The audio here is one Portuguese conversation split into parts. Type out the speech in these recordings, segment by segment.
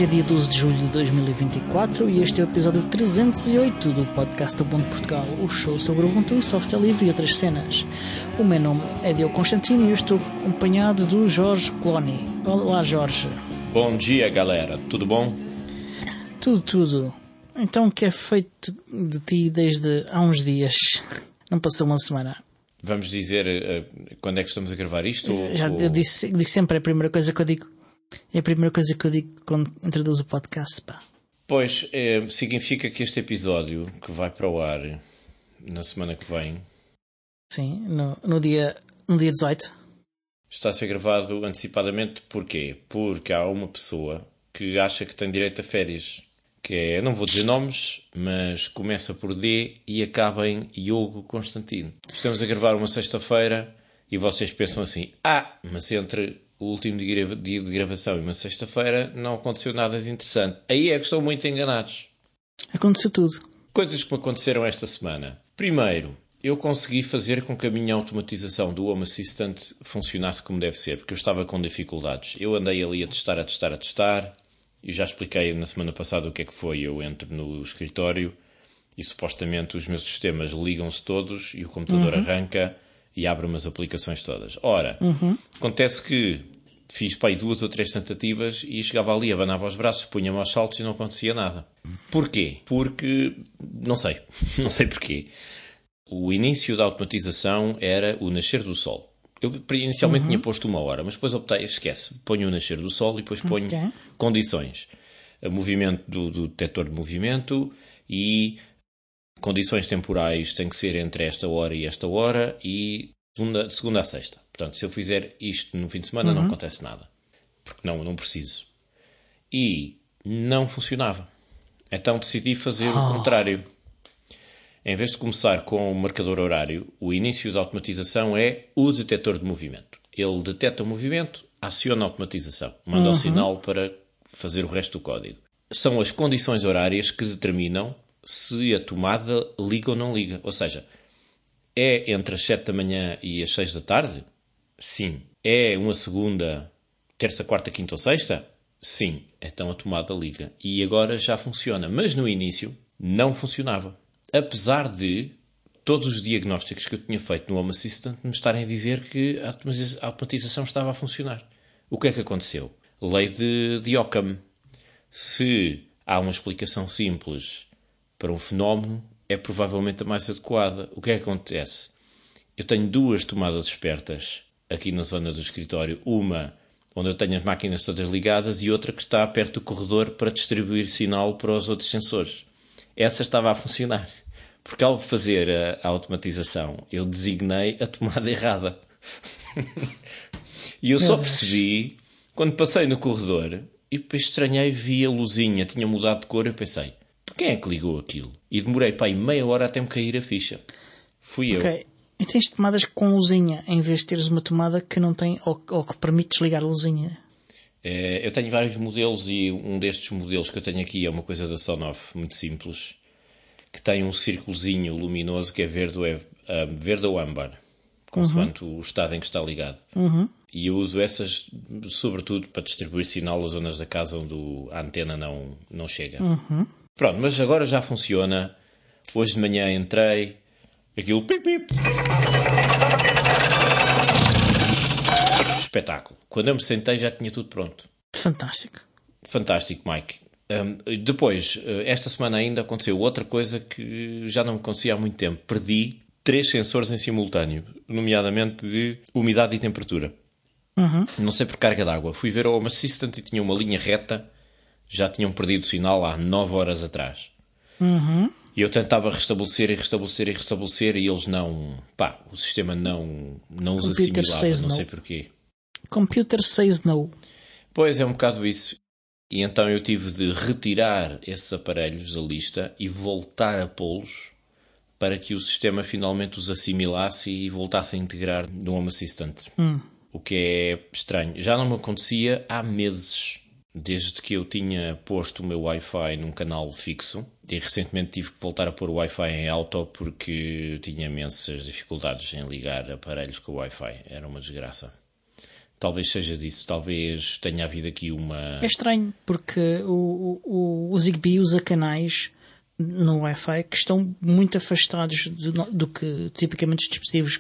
Hoje é dia 12 de julho de 2024 e este é o episódio 308 do podcast Ubuntu Portugal, o show sobre Ubuntu, software livre e outras cenas. O meu nome é Diogo Constantino e eu estou acompanhado do Jorge Cloni. Olá, Jorge. Bom dia, galera. Tudo bom? Tudo. Então, o que é feito de ti desde há uns dias? Não passou uma semana. Vamos dizer quando é que estamos a gravar isto? Eu disse sempre, é a primeira coisa que eu digo. É a primeira coisa que eu digo quando introduzo o podcast, pá. Pois, significa que este episódio, que vai para o ar na semana que vem... Sim, no dia 18. Está a ser gravado antecipadamente. Porquê? Porque há uma pessoa que acha que tem direito a férias. Que é, não vou dizer nomes, mas começa por D e acaba em Diogo Constantino. Estamos a gravar uma sexta-feira e vocês pensam assim, mas entre o último dia de gravação e uma sexta-feira não aconteceu nada de interessante. Aí é que estão muito enganados. Aconteceu tudo. Coisas que me aconteceram esta semana. Primeiro, eu consegui fazer com que a minha automatização do Home Assistant funcionasse como deve ser, porque eu estava com dificuldades. Eu andei ali a testar. Eu já expliquei na semana passada o que é que foi. Eu entro no escritório e supostamente os meus sistemas ligam-se todos e o computador arranca e abre umas aplicações todas. Ora, acontece que fiz para aí 2 ou 3 tentativas e chegava ali, abanava os braços, punha-me aos saltos e não acontecia nada. Porquê? Porque, não sei porquê. O início da automatização era o nascer do sol. Eu inicialmente tinha posto 1 hora, mas depois optei, ponho o nascer do sol e depois ponho condições. O movimento do detector de movimento e condições temporais tem que ser entre esta hora e segunda a sexta. Portanto, se eu fizer isto no fim de semana não acontece nada. Porque não preciso. E não funcionava. Então decidi fazer o contrário. Em vez de começar com o marcador horário, o início da automatização é o detector de movimento. Ele detecta o movimento, aciona a automatização, manda o sinal para fazer o resto do código. São as condições horárias que determinam se a tomada liga ou não liga. Ou seja, é entre as 7 da manhã e as 6 da tarde? Sim. É uma segunda, terça, quarta, quinta ou sexta? Sim. Então a tomada liga. E agora já funciona. Mas no início não funcionava. Apesar de todos os diagnósticos que eu tinha feito no Home Assistant me estarem a dizer que a automatização estava a funcionar. O que é que aconteceu? Lei de Occam. Se há uma explicação simples para um fenómeno, é provavelmente a mais adequada. O que é que acontece? Eu tenho 2 tomadas espertas aqui na zona do escritório. Uma onde eu tenho as máquinas todas ligadas e outra que está perto do corredor para distribuir sinal para os outros sensores. Essa estava a funcionar. Porque ao fazer a automatização, eu designei a tomada errada. E eu só percebi quando passei no corredor e depois estranhei, vi a luzinha, tinha mudado de cor. Eu pensei, quem é que ligou aquilo? E demorei para aí meia hora até me cair a ficha. Fui eu. E tens tomadas com luzinha, em vez de teres uma tomada que não tem, ou que permite desligar a luzinha? Eu tenho vários modelos e um destes modelos que eu tenho aqui é uma coisa da Sonoff, muito simples, que tem um círculozinho luminoso que é verde ou âmbar, consoante o estado em que está ligado. E eu uso essas, sobretudo, para distribuir sinal às zonas da casa onde a antena não chega. Pronto, mas agora já funciona. Hoje de manhã entrei, aquilo pip. Espetáculo. Quando eu me sentei já tinha tudo pronto. Fantástico, Mike. Depois, esta semana ainda aconteceu outra coisa que já não me acontecia há muito tempo. Perdi 3 sensores em simultâneo, nomeadamente de umidade e temperatura. Não sei por carga d'água. Fui ver o Home Assistant e tinha uma linha reta. Já tinham perdido o sinal há 9 horas atrás. E eu tentava restabelecer e eles não... o sistema não os assimilava, não sei porquê. Computer says no. Pois, é um bocado isso. E então eu tive de retirar esses aparelhos da lista e voltar a pô-los para que o sistema finalmente os assimilasse e voltasse a integrar no Home Assistant. O que é estranho. Já não me acontecia há meses, desde que eu tinha posto o meu Wi-Fi num canal fixo. E recentemente tive que voltar a pôr o Wi-Fi em auto porque tinha imensas dificuldades em ligar aparelhos com o Wi-Fi. Era uma desgraça. Talvez seja disso, talvez tenha havido aqui uma... É estranho, porque o Zigbee usa canais no Wi-Fi que estão muito afastados do que tipicamente os dispositivos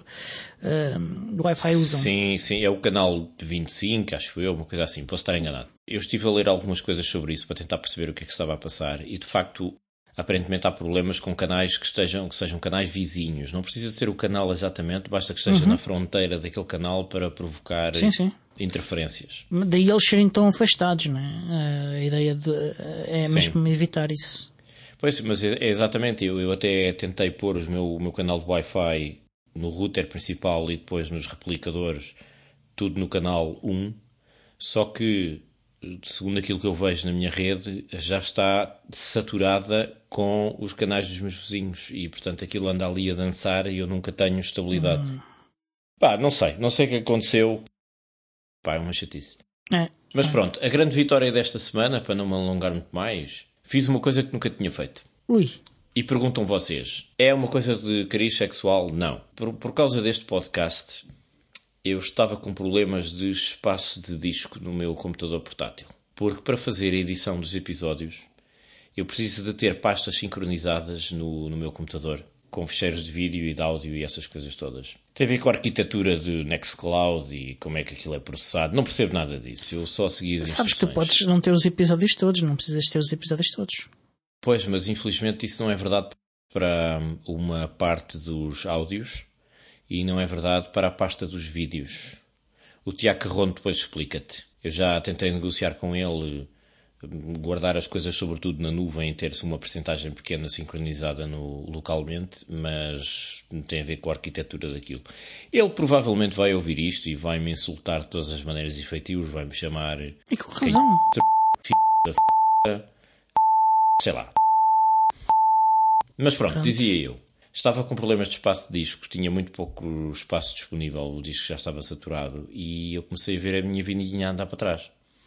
do Wi-Fi usam. Sim, é o canal de 25, acho eu, uma coisa assim, posso estar enganado. Eu estive a ler algumas coisas sobre isso para tentar perceber o que é que estava a passar e de facto, aparentemente há problemas com canais que sejam canais vizinhos. Não precisa de ser o canal exatamente, basta que esteja na fronteira daquele canal para provocar interferências. Daí eles serem tão afastados, não é? A ideia é mesmo evitar isso. Pois, mas é exatamente, eu até tentei pôr o meu canal de Wi-Fi no router principal e depois nos replicadores, tudo no canal 1, só que, segundo aquilo que eu vejo na minha rede, já está saturada com os canais dos meus vizinhos e, portanto, aquilo anda ali a dançar e eu nunca tenho estabilidade. Não sei o que aconteceu. É uma chatice. Mas pronto, a grande vitória desta semana, para não me alongar muito mais... Fiz uma coisa que nunca tinha feito. E perguntam vocês, é uma coisa de cariz sexual? Não. Por causa deste podcast, eu estava com problemas de espaço de disco no meu computador portátil. Porque para fazer a edição dos episódios, eu preciso de ter pastas sincronizadas no meu computador, com ficheiros de vídeo e de áudio e essas coisas todas. Tem a ver com a arquitetura de Nextcloud e como é que aquilo é processado. Não percebo nada disso. Eu só segui as instruções. Sabes que tu podes não ter os episódios todos, não precisas ter os episódios todos. Pois, mas infelizmente isso não é verdade para uma parte dos áudios e não é verdade para a pasta dos vídeos. O Tiago Carrono depois explica-te. Eu já tentei negociar com ele, guardar as coisas sobretudo na nuvem e ter-se uma percentagem pequena sincronizada localmente, mas não tem a ver com a arquitetura daquilo. Ele provavelmente vai ouvir isto e vai me insultar de todas as maneiras e feitios, vai-me chamar... E com razão. Sei lá. Mas pronto, dizia eu. Estava com problemas de espaço de disco, tinha muito pouco espaço disponível, o disco já estava saturado e eu comecei a ver a minha vidinha andar para trás.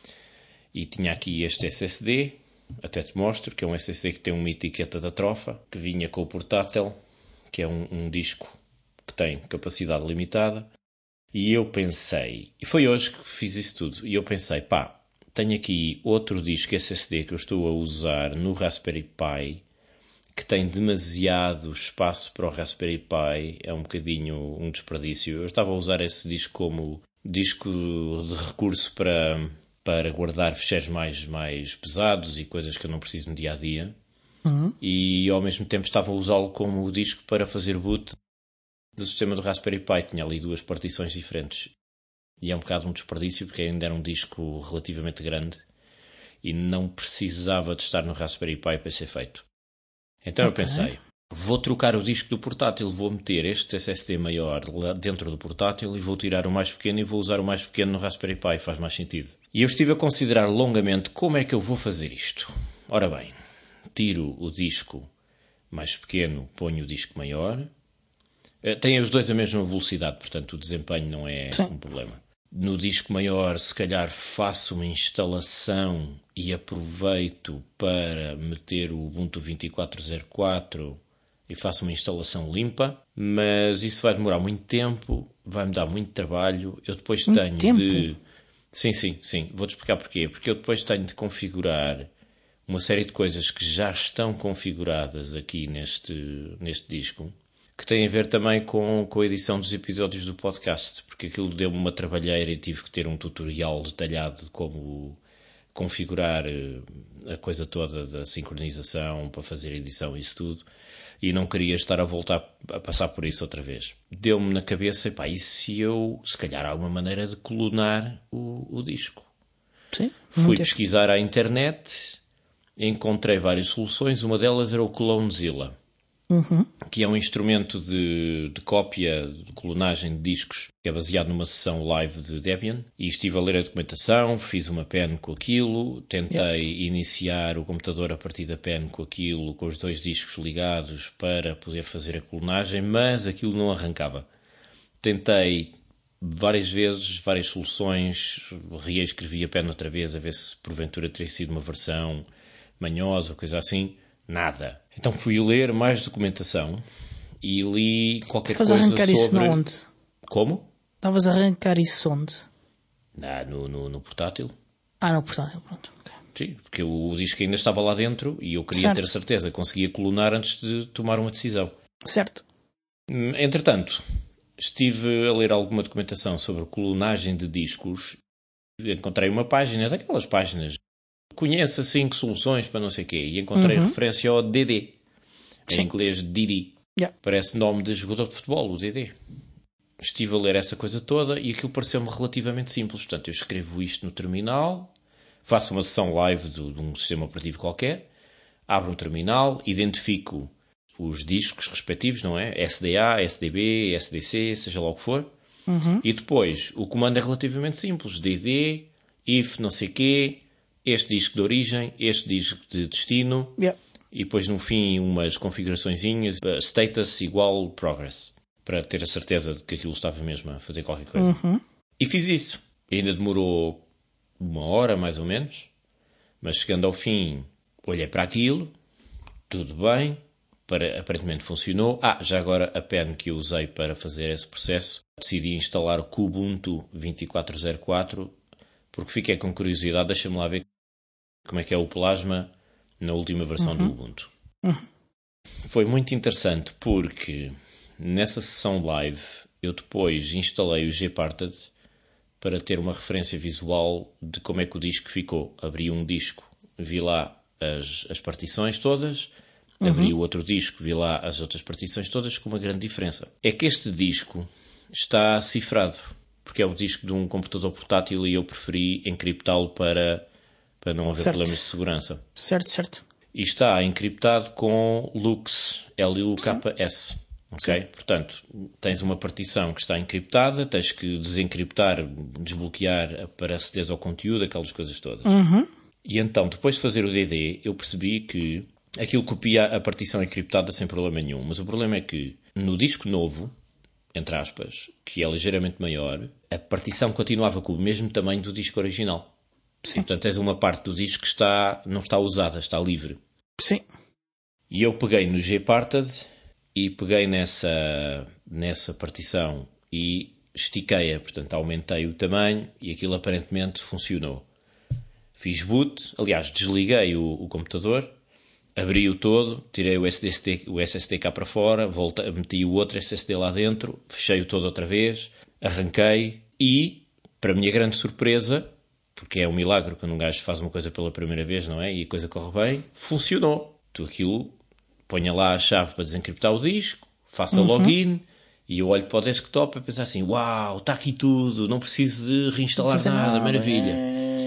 E tinha aqui este SSD, até te mostro, que é um SSD que tem uma etiqueta da trofa, que vinha com o portátil, que é um disco que tem capacidade limitada. E eu pensei, e foi hoje que fiz isso tudo, e eu pensei, tenho aqui outro disco SSD que eu estou a usar no Raspberry Pi, que tem demasiado espaço para o Raspberry Pi, é um bocadinho um desperdício. Eu estava a usar esse disco como disco de recurso para guardar ficheiros mais pesados e coisas que eu não preciso no dia-a-dia. E ao mesmo tempo estava a usá-lo como disco para fazer boot do sistema do Raspberry Pi. Tinha ali duas partições diferentes. E é um bocado um desperdício porque ainda era um disco relativamente grande e não precisava de estar no Raspberry Pi para ser feito. Então eu pensei, vou trocar o disco do portátil, vou meter este SSD maior lá dentro do portátil e vou tirar o mais pequeno e vou usar o mais pequeno no Raspberry Pi, faz mais sentido. E eu estive a considerar longamente como é que eu vou fazer isto. Ora bem, tiro o disco mais pequeno, ponho o disco maior. Têm os dois a mesma velocidade, portanto o desempenho não é um problema. No disco maior, se calhar faço uma instalação e aproveito para meter o Ubuntu 24.04 e faço uma instalação limpa, mas isso vai demorar muito tempo, vai-me dar muito trabalho. Eu depois tenho de... Sim, vou-te explicar porquê. Porque eu depois tenho de configurar uma série de coisas que já estão configuradas aqui neste disco, que tem a ver também com a edição dos episódios do podcast, porque aquilo deu-me uma trabalheira e tive que ter um tutorial detalhado de como configurar a coisa toda da sincronização para fazer a edição e isso tudo, e não queria estar a voltar a passar por isso outra vez. Deu-me na cabeça, e se calhar há uma maneira de clonar o disco. Sim. Fui pesquisar à internet, encontrei várias soluções, uma delas era o Clonezilla. Que é um instrumento de cópia, de clonagem de discos, que é baseado numa sessão live de Debian. E estive a ler a documentação, fiz uma pen com aquilo, tentei iniciar o computador a partir da pen com aquilo, com os dois discos ligados para poder fazer a clonagem, mas aquilo não arrancava. Tentei várias vezes, várias soluções, reescrevi a pen outra vez a ver se porventura teria sido uma versão manhosa ou coisa assim. Nada. Então fui ler mais documentação e li qualquer coisa sobre... Estavas a arrancar isso onde? Como? Estavas a arrancar isso onde? No portátil. No portátil, pronto. Okay. Sim, porque o disco ainda estava lá dentro e eu queria ter certeza que conseguia clonar antes de tomar uma decisão. Certo. Entretanto, estive a ler alguma documentação sobre clonagem de discos. Encontrei uma página, daquelas páginas, conheça 5 soluções para não sei o quê, e encontrei referência ao DD, em inglês Didi. Yeah. Parece nome de jogador de futebol, o DD. Estive a ler essa coisa toda e aquilo pareceu-me relativamente simples. Portanto, eu escrevo isto no terminal, faço uma sessão live de um sistema operativo qualquer, abro um terminal, identifico os discos respectivos, não é? SDA, SDB, SDC, seja lá o que for. E depois, o comando é relativamente simples. DD, if não sei quê, este disco de origem, este disco de destino. Yeah. E depois, no fim, umas configuraçõezinhas, status igual progress, para ter a certeza de que aquilo estava mesmo a fazer qualquer coisa. E fiz isso. E ainda demorou 1 hora, mais ou menos. Mas chegando ao fim, olhei para aquilo, tudo bem, aparentemente funcionou. Já agora a pen que eu usei para fazer esse processo, decidi instalar o Kubuntu 24.04, porque fiquei com curiosidade, deixa-me lá ver como é que é o Plasma na última versão do Ubuntu. Foi muito interessante porque nessa sessão live eu depois instalei o Gparted para ter uma referência visual de como é que o disco ficou. Abri um disco, vi lá as partições todas, abri o outro disco, vi lá as outras partições todas, com uma grande diferença. É que este disco está cifrado, porque é o disco de um computador portátil e eu preferi encriptá-lo para não haver problemas de segurança. Certo. E está encriptado com LUKS, L-U-K-S. Ok? Portanto, tens uma partição que está encriptada, tens que desencriptar, desbloquear para aceder ao conteúdo, aquelas coisas todas. E então, depois de fazer o DD, eu percebi que aquilo copia a partição encriptada sem problema nenhum. Mas o problema é que no disco novo, entre aspas, que é ligeiramente maior, a partição continuava com o mesmo tamanho do disco original. Sim. E, portanto, tens uma parte do disco que não está usada, está livre. Sim. E eu peguei no Gparted e peguei nessa partição e estiquei-a, portanto, aumentei o tamanho e aquilo aparentemente funcionou. Fiz boot, aliás, desliguei o computador, abri-o todo, tirei o SSD cá para fora, meti o outro SSD lá dentro, fechei-o todo outra vez, arranquei e, para a minha grande surpresa, porque é um milagre quando um gajo faz uma coisa pela primeira vez, não é? E a coisa corre bem, funcionou. Aquilo, ponha lá a chave para desencriptar o disco, faça login e eu olho para o desktop e penso assim, uau, está aqui tudo, não preciso de reinstalar nada, maravilha.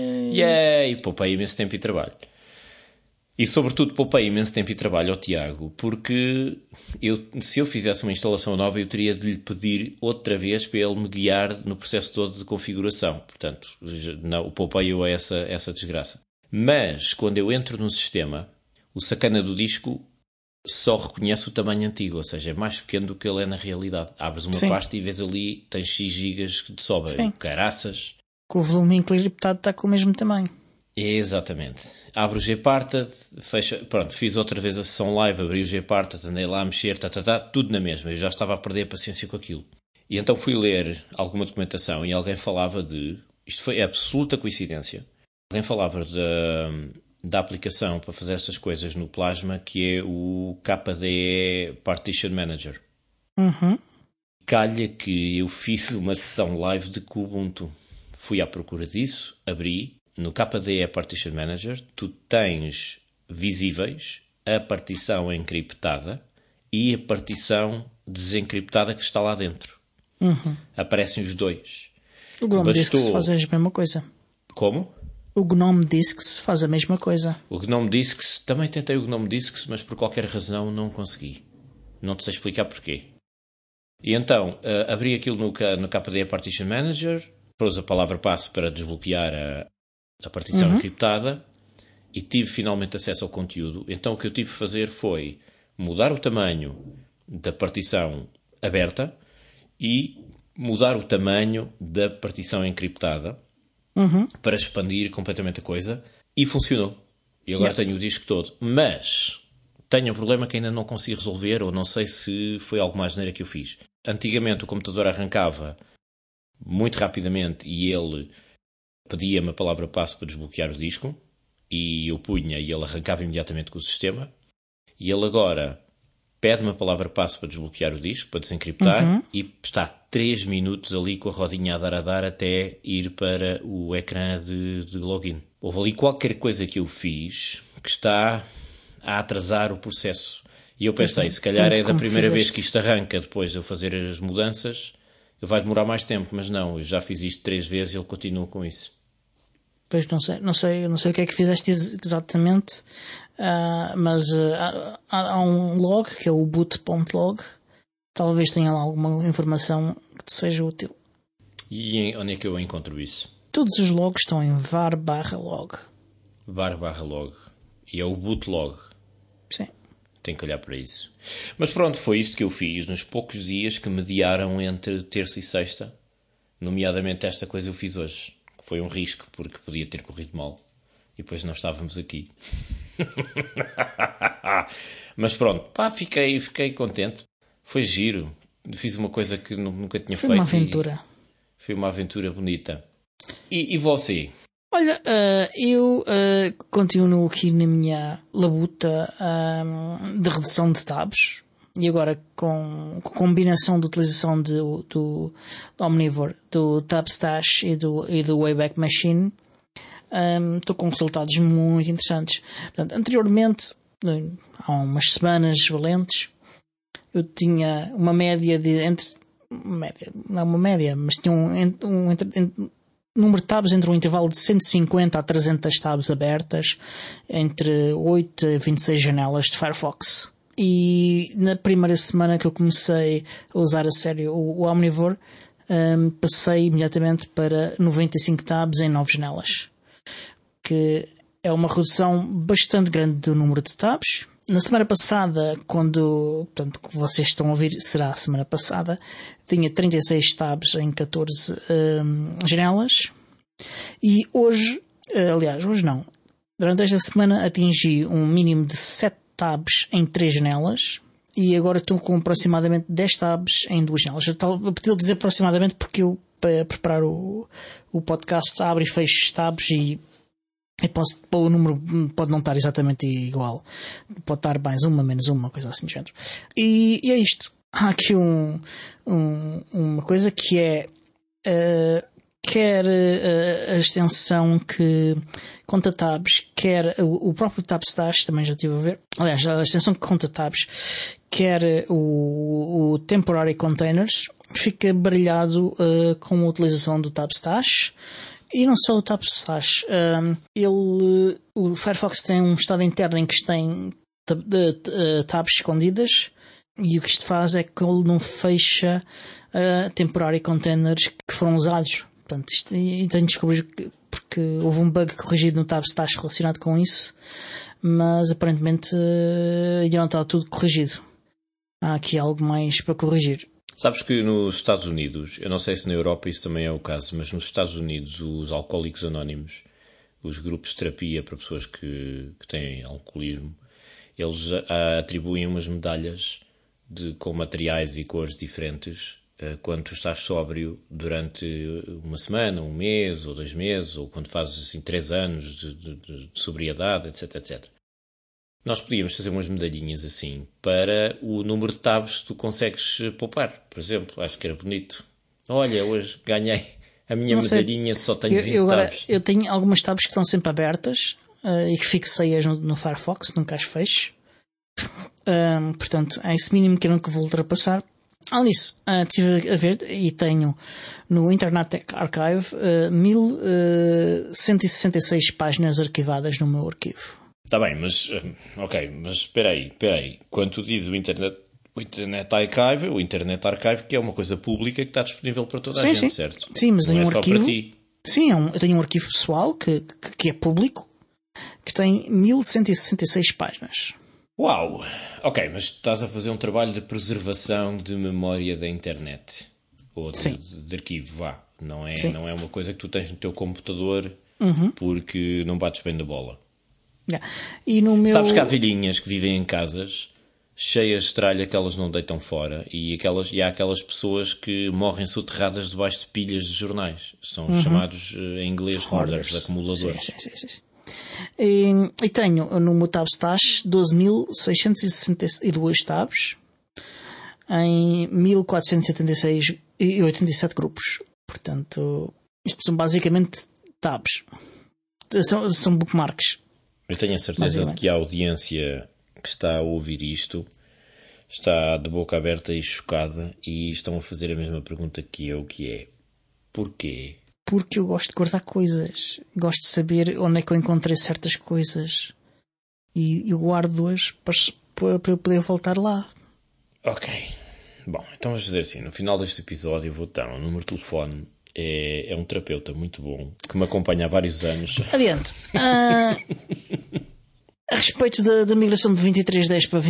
E poupei imenso tempo e trabalho. E sobretudo poupei imenso tempo e trabalho ao Tiago, porque se eu fizesse uma instalação nova eu teria de lhe pedir outra vez para ele me guiar no processo todo de configuração. Portanto, não, poupei eu a essa desgraça. Mas, quando eu entro no sistema, o sacana do disco só reconhece o tamanho antigo, ou seja, é mais pequeno do que ele é na realidade. Abres uma pasta e vês ali, tens X gigas de sobra. Sim. Caraças. Com o volume encriptado está com o mesmo tamanho. Exatamente. Abro o Gparted, fiz outra vez a sessão live, abri o Gparted, andei lá a mexer, tudo na mesma. Eu já estava a perder a paciência com aquilo. E então fui ler alguma documentação e alguém falava isto foi absoluta coincidência, alguém falava da aplicação para fazer essas coisas no Plasma, que é o KDE Partition Manager. Calha que eu fiz uma sessão live de Kubuntu. Fui à procura disso, abri. No KDE Partition Manager, tu tens visíveis a partição encriptada e a partição desencriptada que está lá dentro. Aparecem os dois. O GNOME Disks faz a mesma coisa. Como? O GNOME Disks faz a mesma coisa. O GNOME Disks, também tentei o GNOME Disks, mas por qualquer razão não consegui. Não te sei explicar porquê. E então, abri aquilo no KDE Partition Manager, pus a palavra passe para desbloquear a partição encriptada e tive finalmente acesso ao conteúdo. Então o que eu tive de fazer foi mudar o tamanho da partição aberta e mudar o tamanho da partição encriptada para expandir completamente a coisa e funcionou. E agora tenho o disco todo. Mas tenho um problema que ainda não consigo resolver, ou não sei se foi alguma asneira que eu fiz. Antigamente o computador arrancava muito rapidamente e ele pedia-me a palavra passe para desbloquear o disco e eu punha e ele arrancava imediatamente com o sistema. E ele agora pede-me a palavra passe para desbloquear o disco, para desencriptar, e está 3 minutos ali com a rodinha a dar até ir para o ecrã de login. Houve ali qualquer coisa que eu fiz que está a atrasar o processo. E eu pensei, se calhar é da primeira vez que isto arranca, depois de eu fazer as mudanças, vai demorar mais tempo, mas não, eu já fiz isto 3 vezes e ele continua com isso. Pois não sei o que é que fizeste exatamente, mas há um log, que é o boot.log, talvez tenha lá alguma informação que te seja útil. E onde é que eu encontro isso? Todos os logs estão em var/log. var/log. E é o bootlog. Sim. Tenho que olhar para isso. Mas pronto, foi isto que eu fiz nos poucos dias que mediaram entre terça e sexta. Nomeadamente esta coisa eu fiz hoje. Foi um risco, porque podia ter corrido mal. E depois não estávamos aqui. Mas pronto, fiquei contente. Foi giro. Fiz uma coisa que nunca tinha feito. Foi uma aventura. Foi uma aventura bonita. E você? Olha, eu continuo aqui na minha labuta de redução de tabs. E agora com a combinação de utilização do Omnivore, do TabStash e do Wayback Machine, estou com resultados muito interessantes. Portanto, anteriormente, há umas semanas valentes, eu tinha uma média de não uma média, mas tinha um número de tabs entre um intervalo de 150 a 300 tabs abertas entre 8 a 26 janelas de Firefox. E na primeira semana que eu comecei a usar a sério o Omnivore, passei imediatamente para 95 tabs em 9 janelas, que é uma redução bastante grande do número de tabs. Na semana passada, portanto, que vocês estão a ouvir será a semana passada, tinha 36 tabs em 14 janelas. E hoje não, durante esta semana atingi um mínimo de 7 tabs em 3 janelas e agora estou com aproximadamente 10 tabs em 2 janelas. Eu podia dizer aproximadamente porque eu, para preparar o podcast, abro e fecho tabs e o número pode não estar exatamente igual. Pode estar mais uma, menos uma coisa assim de género. E é isto. Há aqui uma coisa que é quer a extensão que conta tabs, quer o próprio TabStash, também já estive a ver. Aliás, a extensão que conta tabs, quer o Temporary Containers, fica baralhado com a utilização do TabStash. E não só o TabStash. O Firefox tem um estado interno em que tem tabs escondidas, e o que isto faz é que ele não fecha temporary containers que foram usados. Portanto, tenho de descobrir porque houve um bug corrigido no TabStash relacionado com isso, mas aparentemente ainda não está tudo corrigido. Há aqui algo mais para corrigir. Sabes que nos Estados Unidos, eu não sei se na Europa isso também é o caso, mas nos Estados Unidos os alcoólicos anónimos, os grupos de terapia para pessoas que têm alcoolismo, eles atribuem umas medalhas com materiais e cores diferentes quando tu estás sóbrio durante uma semana, um mês ou 2 meses, ou quando fazes assim 3 anos de sobriedade, etc, etc. Nós podíamos fazer umas medalhinhas assim para o número de tabs que tu consegues poupar. Por exemplo, acho que era bonito. Olha, hoje ganhei a minha medalhinha de só tenho 20 tabs. Eu tenho algumas tabs que estão sempre abertas e que fixei-as no Firefox, nunca as fecho. Portanto, é esse mínimo que eu nunca vou ultrapassar. Além disso, estive a ver e tenho no Internet Archive 1166 páginas arquivadas no meu arquivo. Está bem, mas espera aí. Quando tu dizes o Internet Archive, que é uma coisa pública que está disponível para toda a gente, certo? Sim, mas não tenho é um só arquivo. Para ti. Sim, eu tenho um arquivo pessoal que é público, que tem 1166 páginas. Uau! Ok, mas estás a fazer um trabalho de preservação de memória da internet. Ou de arquivo, vá. Não é uma coisa que tu tens no teu computador porque não bates bem na bola. Yeah. E no meu... Sabes que há velhinhas que vivem em casas cheias de tralha que elas não deitam fora, e há aquelas pessoas que morrem soterradas debaixo de pilhas de jornais. São chamados em inglês hoarders, acumuladores. Sim. E tenho no meu tab stash 12.662 tabs em 1.476 e 87 grupos. Portanto, isto são basicamente tabs. São bookmarks. Eu tenho a certeza de que a audiência que está a ouvir isto está de boca aberta e chocada, e estão a fazer a mesma pergunta que eu, que é: porquê? Porque eu gosto de guardar coisas. Gosto de saber onde é que eu encontrei certas coisas. E eu guardo-as para eu poder voltar lá. Ok. Bom, então vamos fazer assim. No final deste episódio eu vou dar um número de telefone. É um terapeuta muito bom, que me acompanha há vários anos. Adiante. A respeito da migração de 2310 para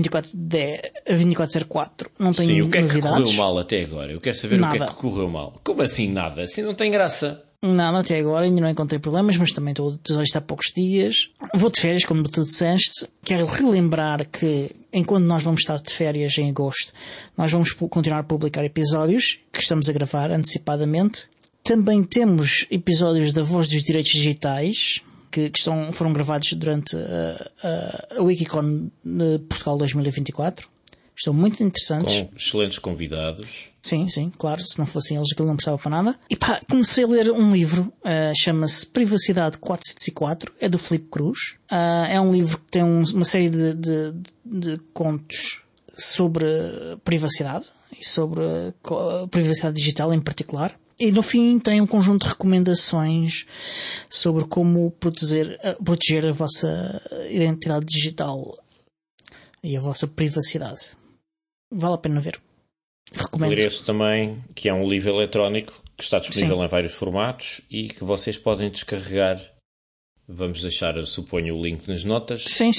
2404, não tenho novidades. Sim, o que é que correu mal até agora? Eu quero saber nada. O que é que correu mal. Como assim nada? Assim não tem graça. Nada, até agora ainda não encontrei problemas, mas também estou a utilizar isto há poucos dias. Vou de férias, como tu disseste. Quero relembrar que, enquanto nós vamos estar de férias em agosto, nós vamos continuar a publicar episódios que estamos a gravar antecipadamente. Também temos episódios da Voz dos Direitos Digitais, que foram gravados durante a Wikicon de Portugal 2024. Estão muito interessantes. Com excelentes convidados. Sim, claro. Se não fossem eles, aquilo não prestava para nada. E comecei a ler um livro, chama-se Privacidade 404, é do Filipe Cruz. É um livro que tem uma série de contos sobre privacidade e sobre a privacidade digital em particular. E no fim tem um conjunto de recomendações sobre como proteger a vossa identidade digital e a vossa privacidade. Vale a pena ver. Recomendo. Agradeço também que é um livro eletrónico que está disponível em vários formatos e que vocês podem descarregar. Vamos deixar, suponho, o link nas notas. Sim.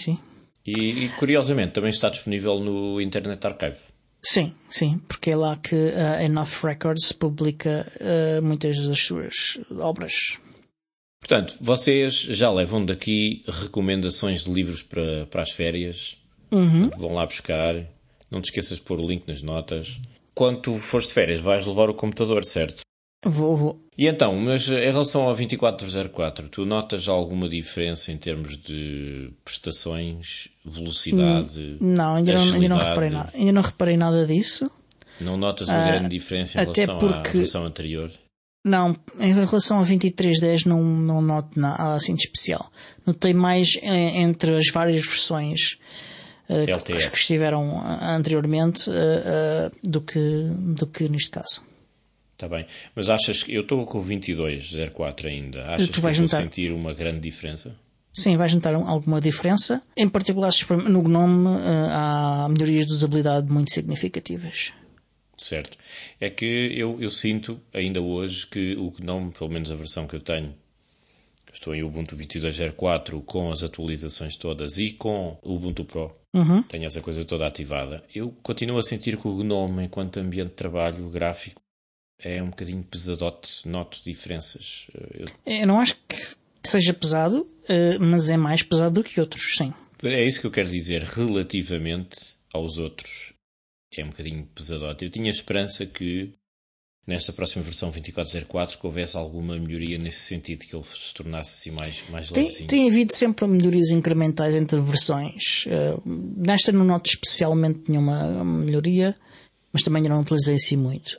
E curiosamente também está disponível no Internet Archive. Sim, porque é lá que a Enough Records publica muitas das suas obras. Portanto, vocês já levam daqui recomendações de livros para as férias. Vão lá buscar. Não te esqueças de pôr o link nas notas. Quando tu fores de férias, vais levar o computador, certo? Vou. E então, mas em relação ao 2404, tu notas alguma diferença em termos de prestações, velocidade? Não, ainda não reparei nada. Ainda não reparei nada disso. Não notas uma grande diferença em relação à versão anterior? Não, em relação ao 2310 não noto nada assim de especial. Notei mais entre as várias versões que estiveram anteriormente do que neste caso. Está bem, mas achas que eu estou com o 2204 ainda? Achas que vou sentir uma grande diferença? Sim, vais notar alguma diferença. Em particular, no GNOME há melhorias de usabilidade muito significativas. Certo. É que eu sinto ainda hoje que o GNOME, pelo menos a versão que eu tenho, estou em Ubuntu 2204 com as atualizações todas e com o Ubuntu Pro, tenho essa coisa toda ativada. Eu continuo a sentir que o GNOME, enquanto ambiente de trabalho gráfico, é um bocadinho pesadote, noto diferenças. Eu não acho que seja pesado, mas é mais pesado do que outros, sim. É isso que eu quero dizer, relativamente aos outros. É um bocadinho pesadote. Eu tinha esperança que, nesta próxima versão 2404, que houvesse alguma melhoria nesse sentido, que ele se tornasse assim mais levezinho. Tem havido sempre melhorias incrementais entre versões. Nesta não noto especialmente nenhuma melhoria, mas também não utilizei assim muito.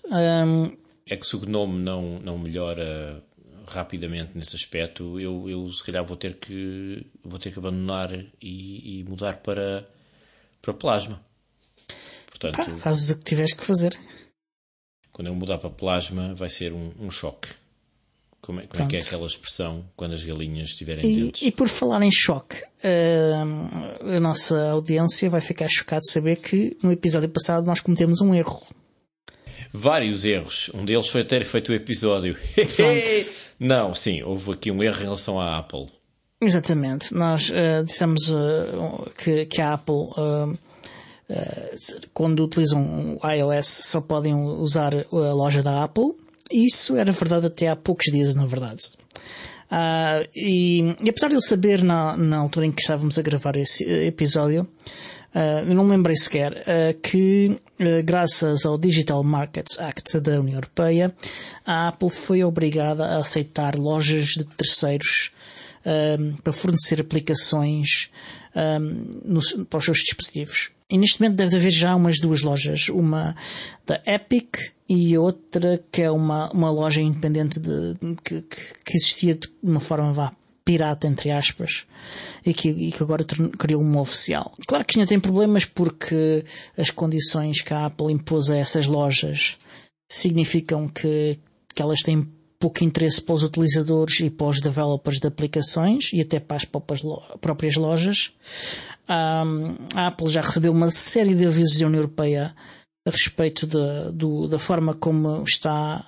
É que se o GNOME não melhora rapidamente nesse aspecto, eu se calhar vou ter que abandonar e mudar para Plasma. Portanto, fazes o que tiveres que fazer. Quando eu mudar para Plasma vai ser um choque. Como é que é aquela expressão quando as galinhas estiverem dentes? E por falar em choque, a nossa audiência vai ficar chocada de saber que no episódio passado nós cometemos um erro. Vários erros. Um deles foi ter feito o episódio. Não, sim, houve aqui um erro em relação à Apple. Exatamente. Nós dissemos que a Apple, quando utilizam o iOS, só podem usar a loja da Apple. Isso era verdade até há poucos dias, na verdade. E apesar de eu saber, na altura em que estávamos a gravar esse episódio, eu não me lembrei sequer, que graças ao Digital Markets Act da União Europeia, a Apple foi obrigada a aceitar lojas de terceiros para fornecer aplicações para os seus dispositivos. E neste momento deve haver já umas 2 lojas, uma da Epic e outra que é uma loja independente que existia de uma forma pirata, entre aspas, e que agora criou uma oficial. Claro que ainda tem problemas porque as condições que a Apple impôs a essas lojas significam que elas têm pouco interesse para os utilizadores e para os developers de aplicações e até para as próprias lojas. A Apple já recebeu uma série de avisos da União Europeia a respeito da forma como está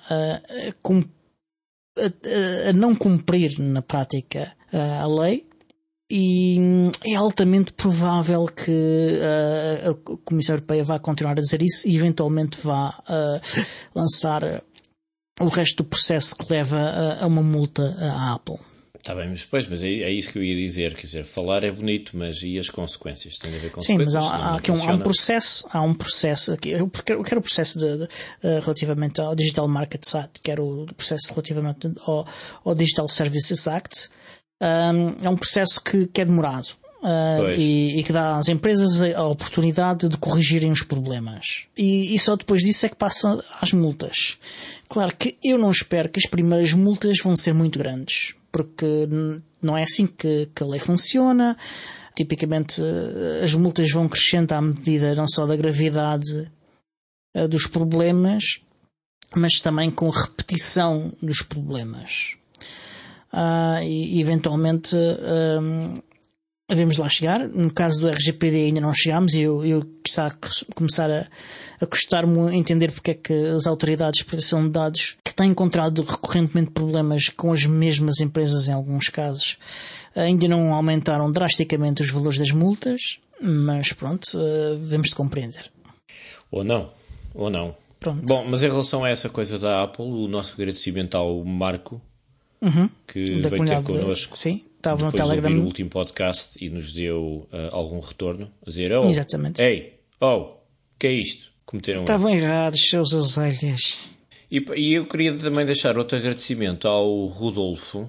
a não cumprir na prática a lei, e é altamente provável que a Comissão Europeia vá continuar a dizer isso e eventualmente vá lançar o resto do processo que leva a uma multa à Apple. Está bem, mas é isso que eu ia dizer. Quer dizer, falar é bonito, mas e as consequências? Tem a ver com consequências? Sim, mas há um processo aqui. Eu quero o processo relativamente ao Digital Markets Act, quero o processo relativamente ao Digital Services Act. É um processo que é demorado e que dá às empresas a oportunidade de corrigirem os problemas. E só depois disso é que passam às multas. Claro que eu não espero que as primeiras multas vão ser muito grandes, porque não é assim que a lei funciona. Tipicamente as multas vão crescendo à medida não só da gravidade dos problemas, mas também com a repetição dos problemas. E eventualmente devemos lá chegar. No caso do RGPD ainda não chegámos e eu está a começar a custar-me entender porque é que as autoridades de proteção de dados, que têm encontrado recorrentemente problemas com as mesmas empresas em alguns casos, ainda não aumentaram drasticamente os valores das multas, mas pronto, devemos de compreender. Ou não. Pronto. Bom, mas em relação a essa coisa da Apple, o nosso agradecimento ao Marco, que veio ter connosco. Sim, estava no Telegram. Telegram. Ouvir o último podcast e nos deu algum retorno. A dizer, exatamente. Que é isto? Cometeram Estavam errados, seus azelhas. E eu queria também deixar outro agradecimento ao Rodolfo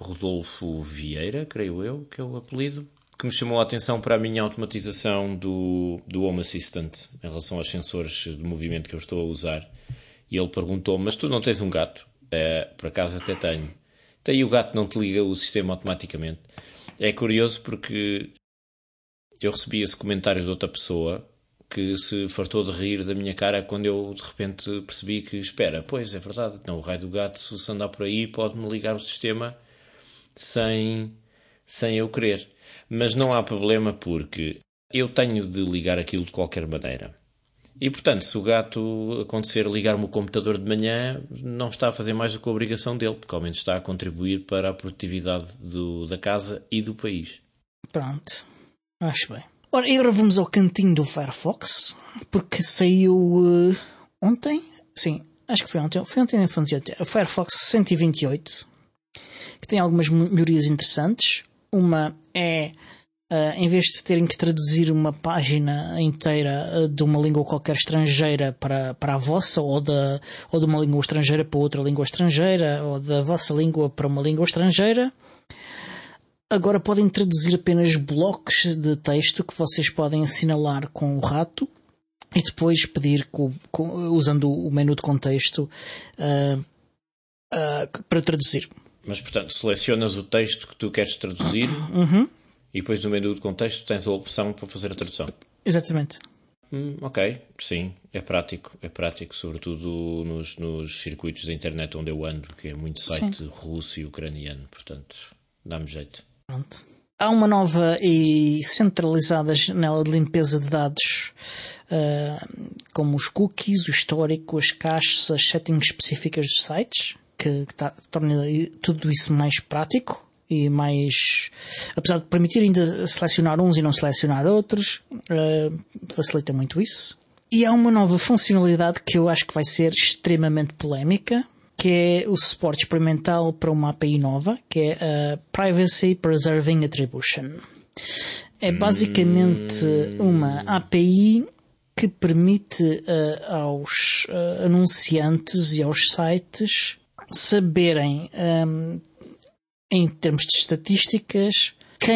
Vieira, creio eu, que é o apelido, que me chamou a atenção para a minha automatização do Home Assistant em relação aos sensores de movimento que eu estou a usar. E ele perguntou-me, mas tu não tens um gato? Por acaso até tenho. Então, e o gato não te liga o sistema automaticamente? É curioso porque eu recebi esse comentário de outra pessoa que se fartou de rir da minha cara quando eu de repente percebi que, espera, pois é verdade, então, o raio do gato, se andar por aí, pode-me ligar o sistema sem eu querer. Mas não há problema porque eu tenho de ligar aquilo de qualquer maneira. E, portanto, se o gato acontecer ligar-me o computador de manhã, não está a fazer mais do que a obrigação dele, porque ao menos está a contribuir para a produtividade da casa e do país. Pronto, acho bem. Ora, e agora vamos ao cantinho do Firefox, porque saiu ontem? Sim, acho que foi ontem. Foi ontem. O Firefox 128, que tem algumas melhorias interessantes. Uma é, em vez de terem que traduzir uma página inteira de uma língua qualquer estrangeira para a vossa, ou de uma língua estrangeira para outra língua estrangeira, ou da vossa língua para uma língua estrangeira, agora podem traduzir apenas blocos de texto que vocês podem assinalar com o rato e depois pedir usando o menu de contexto para traduzir. Mas, portanto, selecionas o texto que tu queres traduzir e depois no menu de contexto tens a opção para fazer a tradução. Exatamente. Ok, sim, é prático, sobretudo nos circuitos da internet onde eu ando, que é muito site russo e ucraniano, portanto, dá-me jeito. Pronto. Há uma nova e centralizada janela de limpeza de dados, como os cookies, o histórico, as caches, as settings específicas dos sites, que torna tudo isso mais prático e mais, apesar de permitir ainda selecionar uns e não selecionar outros, facilita muito isso. E há uma nova funcionalidade que eu acho que vai ser extremamente polémica, que é o suporte experimental para uma API nova, que é a Privacy Preserving Attribution. É basicamente uma API que permite aos anunciantes e aos sites saberem, em termos de estatísticas,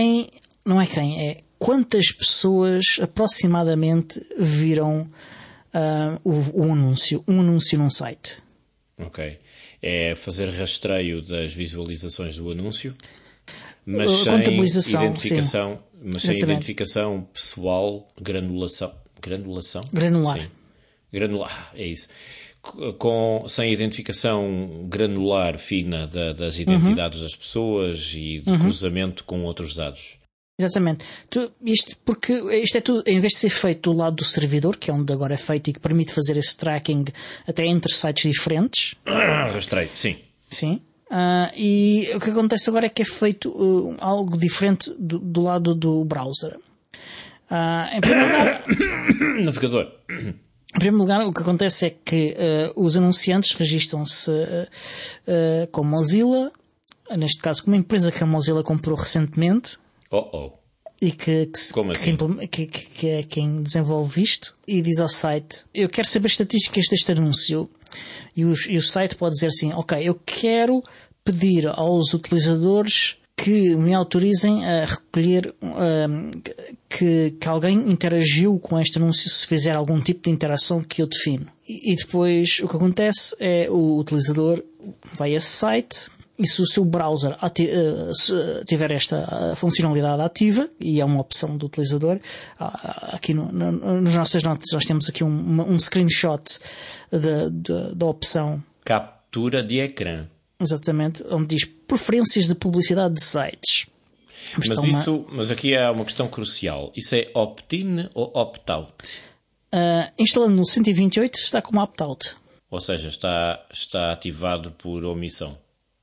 quantas pessoas aproximadamente viram um anúncio num site. Ok. É fazer rastreio das visualizações do anúncio, mas sem Contabilização, identificação, mas sem exatamente. identificação pessoal, granulação. Granular. Sim. Granular, é isso. Sem identificação granular fina das identidades das pessoas e de cruzamento com outros dados. Exatamente. Porque isto é tudo, em vez de ser feito do lado do servidor, que é onde agora é feito e que permite fazer esse tracking até entre sites diferentes. Rastreio, sim. Sim. E o que acontece agora é que é feito algo diferente do lado do browser. Em primeiro lugar, Navegador. Em primeiro lugar, o que acontece é que os anunciantes registram-se com Mozilla, neste caso com uma empresa que a Mozilla comprou recentemente. E Como assim? que é quem desenvolve isto, e diz ao site: eu quero saber estatísticas deste anúncio, e o site pode dizer assim: ok, eu quero pedir aos utilizadores que me autorizem a recolher que alguém interagiu com este anúncio, se fizer algum tipo de interação que eu defino. E depois o que acontece é o utilizador vai a esse site, e se o seu browser tiver esta funcionalidade ativa, e é uma opção do utilizador, aqui nas nossas notas nós temos aqui um screenshot da opção Captura de ecrã. Exatamente, onde diz preferências de publicidade de sites. Mas aqui há uma questão crucial. Isso é opt-in ou opt-out? Instalando no 128 está como opt-out. Ou seja, está ativado por omissão.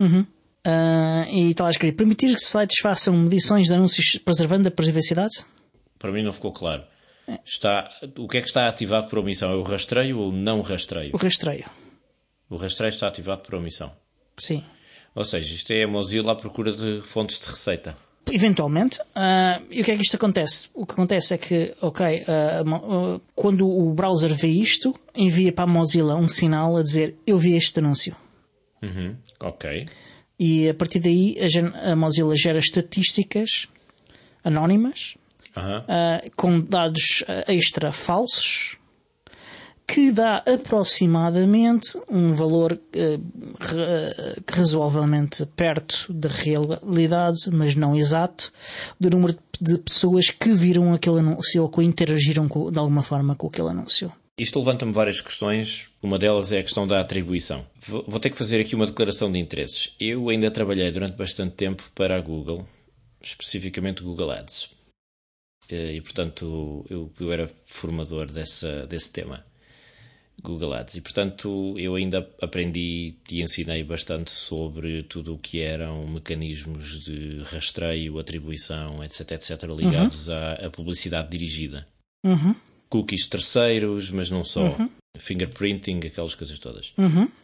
E está lá escrito: permitir que sites façam medições de anúncios preservando a privacidade? Para mim não ficou claro. O que é que está ativado por omissão? É o rastreio ou não rastreio? O rastreio. O rastreio está ativado por omissão. Sim. Ou seja, isto é a Mozilla à procura de fontes de receita. Eventualmente. E o que é que isto acontece? O que acontece é que, quando o browser vê isto, envia para a Mozilla um sinal a dizer: eu vi este anúncio. Ok. E a partir daí a Mozilla gera estatísticas anónimas com dados extra falsos, que dá aproximadamente um valor razoavelmente perto da realidade, mas não exato, do número de pessoas que viram aquele anúncio ou que interagiram de alguma forma com aquele anúncio. Isto levanta-me várias questões. Uma delas é a questão da atribuição. Vou ter que fazer aqui uma declaração de interesses. Eu ainda trabalhei durante bastante tempo para a Google, especificamente Google Ads. E, portanto, eu era formador desse tema, Google Ads. E, portanto, eu ainda aprendi e ensinei bastante sobre tudo o que eram mecanismos de rastreio, atribuição, etc., ligados à publicidade dirigida. Cookies terceiros, mas não só. Fingerprinting, aquelas coisas todas.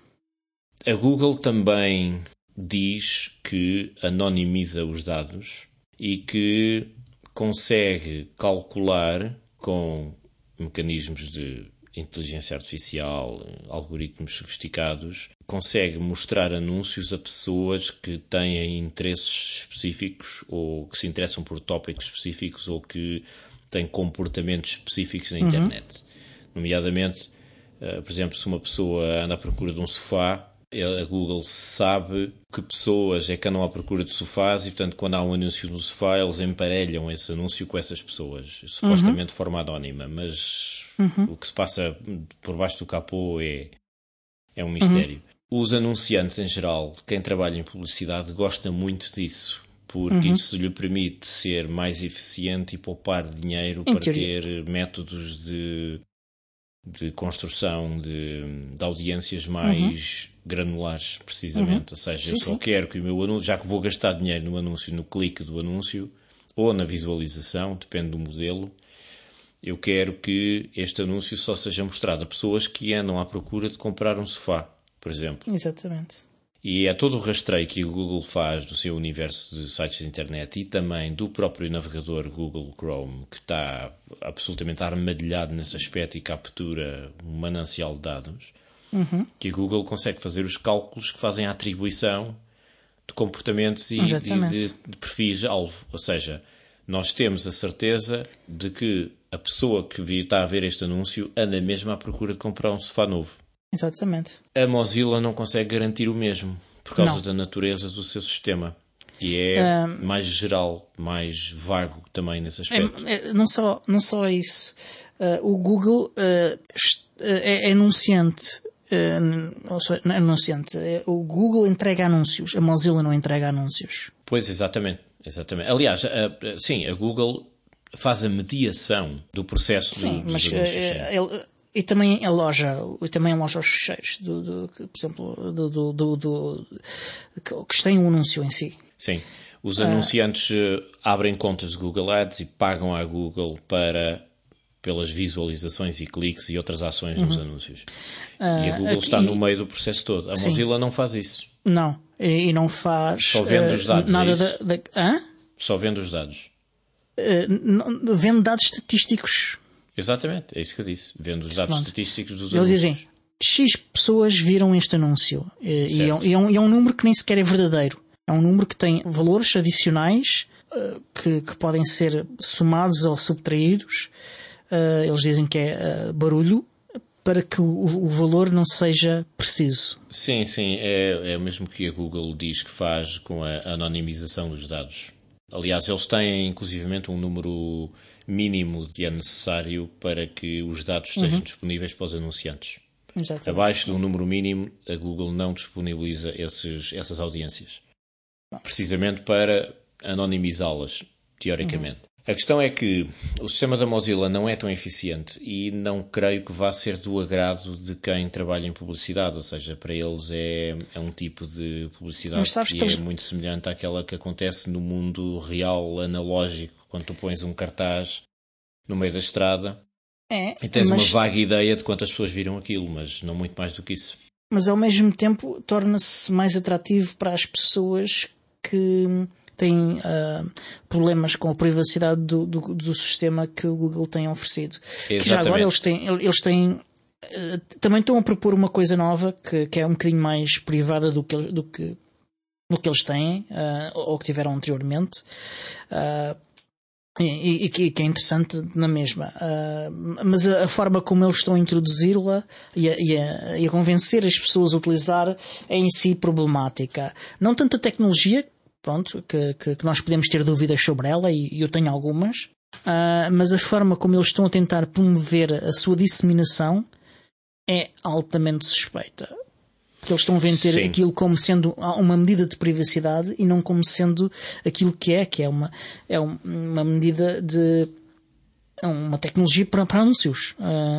A Google também diz que anonimiza os dados e que consegue calcular com mecanismos de inteligência artificial, algoritmos sofisticados, consegue mostrar anúncios a pessoas que têm interesses específicos ou que se interessam por tópicos específicos ou que têm comportamentos específicos na internet. Nomeadamente, por exemplo, se uma pessoa anda à procura de um sofá, a Google sabe que pessoas é que andam à procura de sofás e, portanto, quando há um anúncio do sofá, eles emparelham esse anúncio com essas pessoas, supostamente de forma anónima, mas o que se passa por baixo do capô é um mistério. Os anunciantes, em geral, quem trabalha em publicidade, gosta muito disso, porque isso lhe permite ser mais eficiente e poupar dinheiro para ter métodos de construção de audiências mais granulares, precisamente. Ou seja, eu só quero que o meu anúncio, já que vou gastar dinheiro no anúncio, no clique do anúncio, ou na visualização, depende do modelo, eu quero que este anúncio só seja mostrado a pessoas que andam à procura de comprar um sofá, por exemplo. Exatamente. E é todo o rastreio que o Google faz do seu universo de sites de internet e também do próprio navegador Google Chrome, que está absolutamente armadilhado nesse aspecto e captura um manancial de dados, que a Google consegue fazer os cálculos que fazem a atribuição de comportamentos e de perfis-alvo. Ou seja, nós temos a certeza de que a pessoa que está a ver este anúncio anda mesmo à procura de comprar um sofá novo. Exatamente. A Mozilla não consegue garantir o mesmo, por causa da natureza do seu sistema, que é mais geral, mais vago também nesse aspecto. Não só isso. O Google é anunciante. Não é anunciante. O Google entrega anúncios. A Mozilla não entrega anúncios. Pois, exatamente. Aliás, a Google faz a mediação do processo dos anúncios. E também aloja os fecheiros por exemplo, que têm um anúncio em si. Sim. Os anunciantes abrem contas de Google Ads e pagam à Google pelas visualizações e cliques e outras ações nos anúncios. E a Google está no meio do processo todo. A Mozilla não faz isso. Não. E não faz... Só vende os dados. Nada Só vende os dados. Vende dados estatísticos. Exatamente, é isso que eu disse. Vendo os dados estatísticos dos Eles anúncios. dizem, X pessoas viram este anúncio. E é um número que nem sequer é verdadeiro. É um número que tem valores adicionais que podem ser somados ou subtraídos. Eles dizem que é barulho, para que o valor não seja preciso. Sim, é o mesmo que a Google diz que faz com a anonimização dos dados. Aliás, eles têm inclusivamente um número mínimo que é necessário para que os dados estejam disponíveis para os anunciantes. Exatamente. Abaixo do número mínimo, a Google não disponibiliza essas audiências. Precisamente para anonimizá-las, teoricamente. A questão é que o sistema da Mozilla não é tão eficiente e não creio que vá ser do agrado de quem trabalha em publicidade. Ou seja, para eles é um tipo de publicidade que é muito semelhante àquela que acontece no mundo real, analógico, quando tu pões um cartaz no meio da estrada e tens uma vaga ideia de quantas pessoas viram aquilo, mas não muito mais do que isso. Mas ao mesmo tempo torna-se mais atrativo para as pessoas que têm problemas com a privacidade do sistema que o Google tem oferecido. Que já agora eles têm também estão a propor uma coisa nova que é um bocadinho mais privada do que eles têm ou que tiveram anteriormente. E que é interessante na mesma. Mas a forma como eles estão a introduzi-la e a convencer as pessoas a utilizar é em si problemática. Não tanto a tecnologia, pronto, que nós podemos ter dúvidas sobre ela, e eu tenho algumas, mas a forma como eles estão a tentar promover a sua disseminação é altamente suspeita. Porque eles estão a vender aquilo como sendo uma medida de privacidade e não como sendo aquilo que é uma medida de uma tecnologia para anúncios.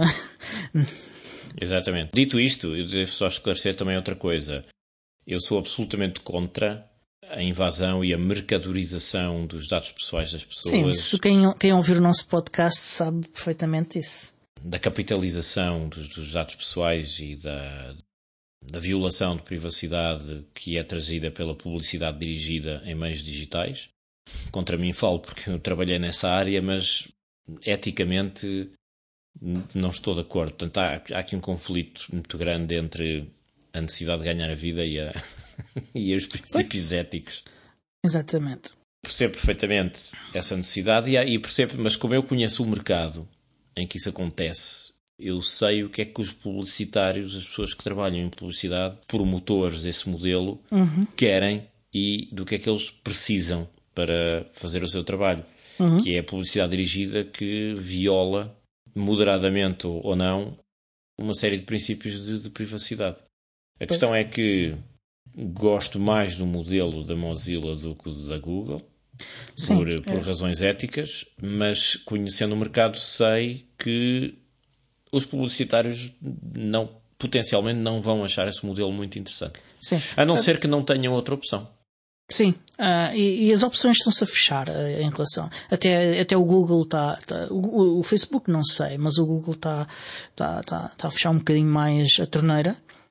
Exatamente. Dito isto, eu devo só esclarecer também outra coisa. Eu sou absolutamente contra a invasão e a mercadorização dos dados pessoais das pessoas. Sim, se quem ouvir o nosso podcast sabe perfeitamente isso. Da capitalização dos dados pessoais e da violação de privacidade que é trazida pela publicidade dirigida em meios digitais. Contra mim falo porque eu trabalhei nessa área, mas eticamente não estou de acordo. Portanto, há aqui um conflito muito grande entre a necessidade de ganhar a vida e os princípios éticos. Exatamente. Percebo perfeitamente essa necessidade e percebo, mas como eu conheço o mercado em que isso acontece, eu sei o que é que os publicitários, as pessoas que trabalham em publicidade, promotores desse modelo, querem e do que é que eles precisam para fazer o seu trabalho. Que é a publicidade dirigida que viola, moderadamente ou não, uma série de princípios de privacidade. A questão é que gosto mais do modelo da Mozilla do que da Google. Sim, por razões éticas, mas conhecendo o mercado sei que os publicitários potencialmente não vão achar esse modelo muito interessante. Sim. A não ser que não tenham outra opção. Sim, e as opções estão-se a fechar em relação. Até o Google o Facebook não sei, mas o Google está a fechar um bocadinho mais a torneira.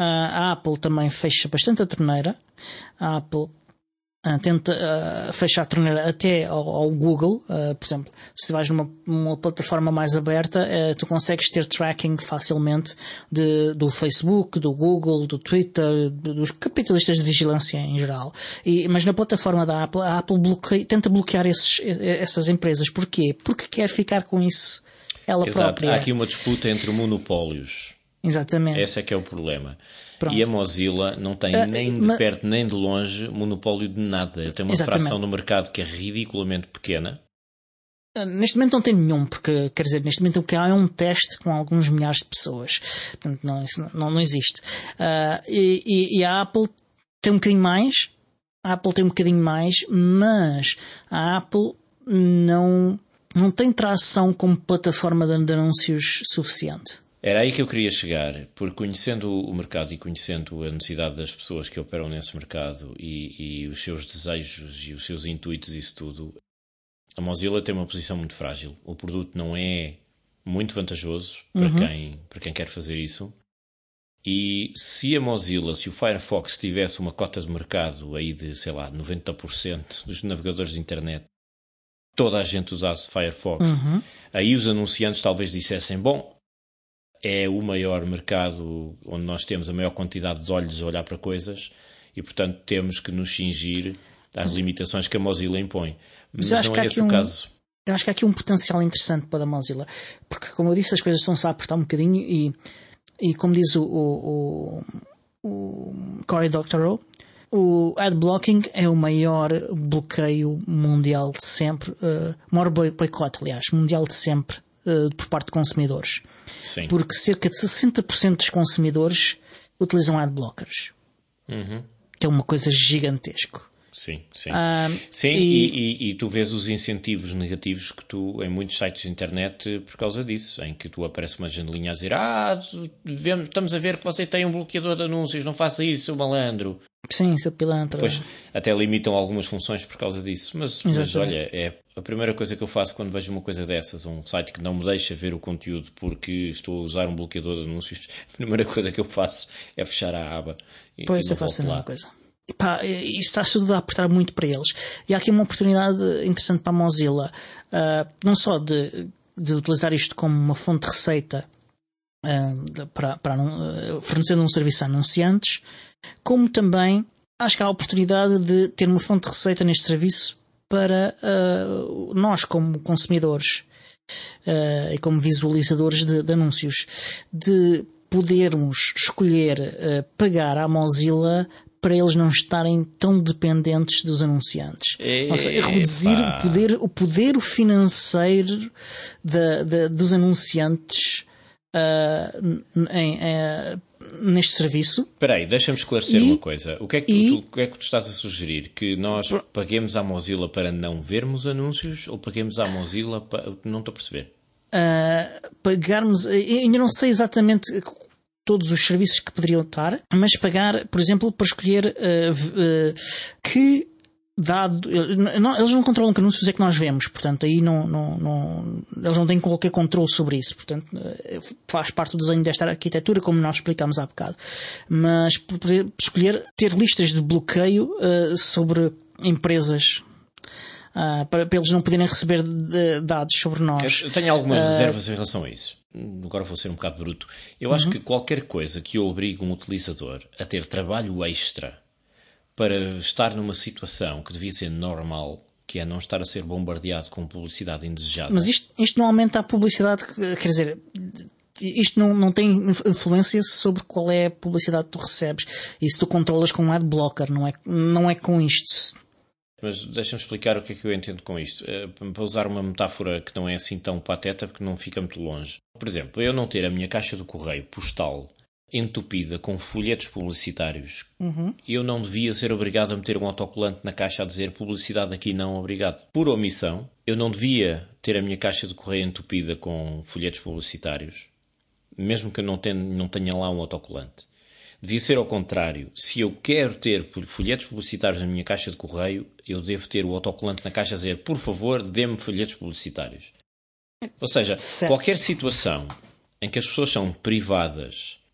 A Apple também fecha bastante a torneira. A Apple tenta fechar a torneira até ao Google. Por exemplo, se vais numa plataforma mais aberta, tu consegues ter tracking facilmente do Facebook, do Google, do Twitter, dos capitalistas de vigilância em geral. Mas na plataforma da Apple, a Apple tenta bloquear essas empresas. Porquê? Porque quer ficar com isso ela própria. Há aqui uma disputa entre monopólios. Exatamente. Esse é que é o problema. Pronto. E a Mozilla não tem nem de perto nem de longe monopólio de nada. Tem uma fração do mercado que é ridiculamente pequena. Neste momento não tem nenhum, porque, quer dizer, neste momento o que há é um teste com alguns milhares de pessoas. Portanto, isso não existe. E a Apple tem um bocadinho mais. Mas a Apple não tem tração como plataforma de anúncios suficiente. Era aí que eu queria chegar, porque conhecendo o mercado e conhecendo a necessidade das pessoas que operam nesse mercado e os seus desejos e os seus intuitos e isso tudo, a Mozilla tem uma posição muito frágil. O produto não é muito vantajoso para quem quer fazer isso. E se a Mozilla, se o Firefox tivesse uma cota de mercado aí de, 90% dos navegadores de internet, toda a gente usasse Firefox, aí os anunciantes talvez dissessem, bom, é o maior mercado onde nós temos a maior quantidade de olhos a olhar para coisas e, portanto, temos que nos cingir às limitações que a Mozilla impõe. Mas não é esse o caso. Eu acho que há aqui um potencial interessante para a Mozilla, porque, como eu disse, as coisas estão-se a apertar um bocadinho e como diz o Cory Doctorow, o adblocking é o maior bloqueio mundial de sempre, maior boicote, aliás, mundial de sempre, por parte de consumidores. Sim. Porque cerca de 60% dos consumidores utilizam adblockers. Que é uma coisa gigantesca. Sim. E tu vês os incentivos negativos que tu, em muitos sites de internet, por causa disso, em que tu aparece uma janelinha a dizer estamos a ver que você tem um bloqueador de anúncios, não faça isso, seu malandro. Sim, seu pilantra. Depois até limitam algumas funções por causa disso. Mas olha, é a primeira coisa que eu faço quando vejo uma coisa dessas, um site que não me deixa ver o conteúdo porque estou a usar um bloqueador de anúncios, a primeira coisa que eu faço é fechar a aba. Pois eu faço a mesma coisa. Isto está tudo a apertar muito para eles. E há aqui uma oportunidade interessante para a Mozilla, não só de utilizar isto como uma fonte de receita fornecendo um serviço a anunciantes, como também acho que há a oportunidade de ter uma fonte de receita neste serviço para nós como consumidores e como visualizadores de anúncios, de podermos escolher pagar à Mozilla para eles não estarem tão dependentes dos anunciantes. Ou seja, reduzir o poder financeiro dos anunciantes neste serviço. Espera aí, deixa-me esclarecer uma coisa. O que é que tu estás a sugerir? Que nós paguemos à Mozilla para não vermos anúncios ou paguemos à Mozilla para... Não estou a perceber. Pagarmos... Eu ainda não sei exatamente todos os serviços que poderiam estar, mas pagar, por exemplo, para escolher que dado... Eles não controlam que anúncios é que nós vemos, portanto aí eles não têm qualquer controle sobre isso, portanto faz parte do desenho desta arquitetura, como nós explicámos há bocado, mas por escolher ter listas de bloqueio sobre empresas para eles não poderem receber dados sobre nós. Eu tenho algumas reservas em relação a isso. Agora vou ser um bocado bruto. Eu acho que qualquer coisa que obrigue um utilizador a ter trabalho extra para estar numa situação que devia ser normal, que é não estar a ser bombardeado com publicidade indesejada. Mas isto não aumenta a publicidade, quer dizer, isto não tem influência sobre qual é a publicidade que tu recebes. Isso tu controlas com um adblocker, não é com isto. Mas deixa-me explicar o que é que eu entendo com isto. Para usar uma metáfora que não é assim tão pateta, porque não fica muito longe. Por exemplo, eu não ter a minha caixa do correio postal entupida com folhetos publicitários, eu não devia ser obrigado a meter um autocolante na caixa a dizer publicidade aqui não, obrigado. Por omissão, eu não devia ter a minha caixa de correio entupida com folhetos publicitários, mesmo que eu não tenha lá um autocolante. Devia ser ao contrário. Se eu quero ter folhetos publicitários na minha caixa de correio, eu devo ter o autocolante na caixa a dizer, por favor, dê-me folhetos publicitários. Ou seja, qualquer situação em que as pessoas são privadas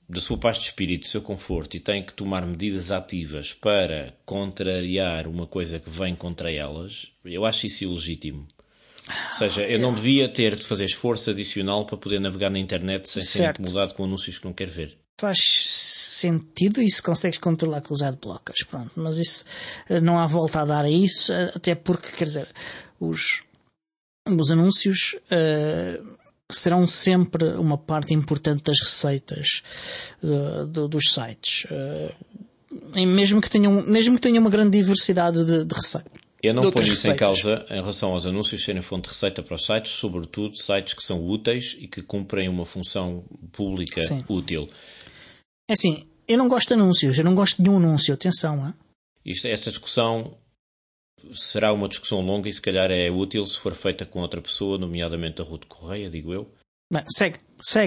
da sua paz de espírito, do seu conforto, e tem que tomar medidas ativas para contrariar uma coisa que vem contra elas, eu acho isso ilegítimo. Ou seja, eu não devia ter de fazer esforço adicional para poder navegar na internet sem ser incomodado com anúncios que não quero ver. Faz sentido, isso consegues controlar com os adblockers, pronto, mas isso não há volta a dar a isso, até porque, quer dizer, os anúncios serão sempre uma parte importante das receitas dos sites, e mesmo que tenham uma grande diversidade de receitas. Eu não ponho isso em causa em relação aos anúncios serem fonte de receita para os sites, sobretudo sites que são úteis e que cumprem uma função pública útil. É assim, eu não gosto de anúncios, eu não gosto de nenhum anúncio, atenção. Esta discussão será uma discussão longa e se calhar é útil se for feita com outra pessoa, nomeadamente a Ruth Correia, digo eu. Bem, segue.